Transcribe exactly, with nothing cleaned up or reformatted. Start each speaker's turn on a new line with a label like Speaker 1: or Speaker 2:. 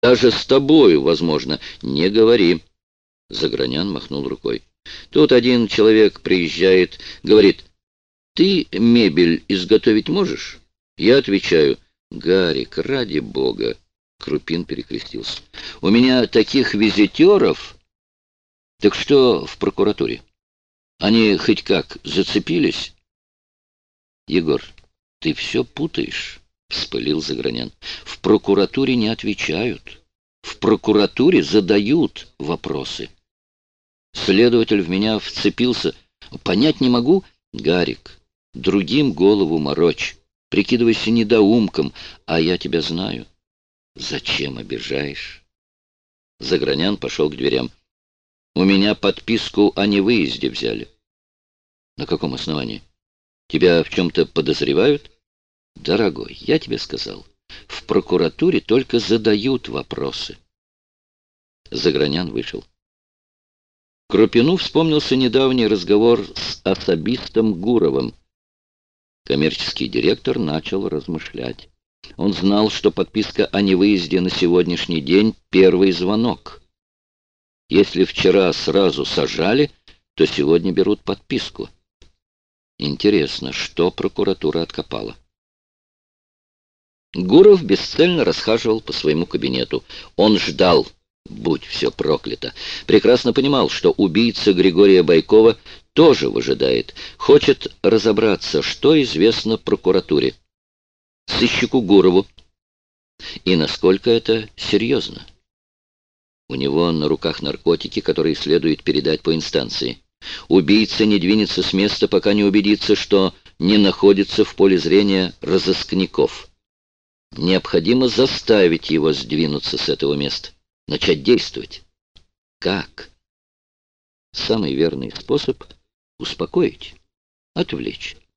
Speaker 1: Даже с тобою, возможно. Не говори. Загранян махнул рукой. Тут один человек приезжает, говорит: ты мебель изготовить можешь? Я отвечаю: Гарик, ради бога. Крупин перекрестился. У меня таких визитеров. Так что в прокуратуре? Они хоть как зацепились? Егор, ты все путаешь, вспылил Загранян. В прокуратуре не отвечают. В прокуратуре задают вопросы. Следователь в меня вцепился. Понять не могу. Гарик, другим голову морочь. Прикидывайся недоумком, а я тебя знаю. Зачем обижаешь? Загранян пошел к дверям. У меня подписку о невыезде взяли. На каком основании? Тебя в чем-то подозревают? Дорогой, я тебе сказал, в прокуратуре только задают вопросы. Загранян вышел. Крупину вспомнился недавний разговор с особистом Гуровым. Коммерческий директор начал размышлять. Он знал, что подписка о невыезде на сегодняшний день — первый звонок. Если вчера сразу сажали, то сегодня берут подписку. Интересно, что прокуратура откопала? Гуров бесцельно расхаживал по своему кабинету. Он ждал, будь все проклято. Прекрасно понимал, что убийца Григория Байкова тоже выжидает. Хочет разобраться, что известно прокуратуре. Сыщику Гурову. И насколько это серьезно. У него на руках наркотики, которые следует передать по инстанции. Убийца не двинется с места, пока не убедится, что не находится в поле зрения разыскников. Необходимо заставить его сдвинуться с этого места, начать действовать. Как? Самый верный способ — успокоить, отвлечь.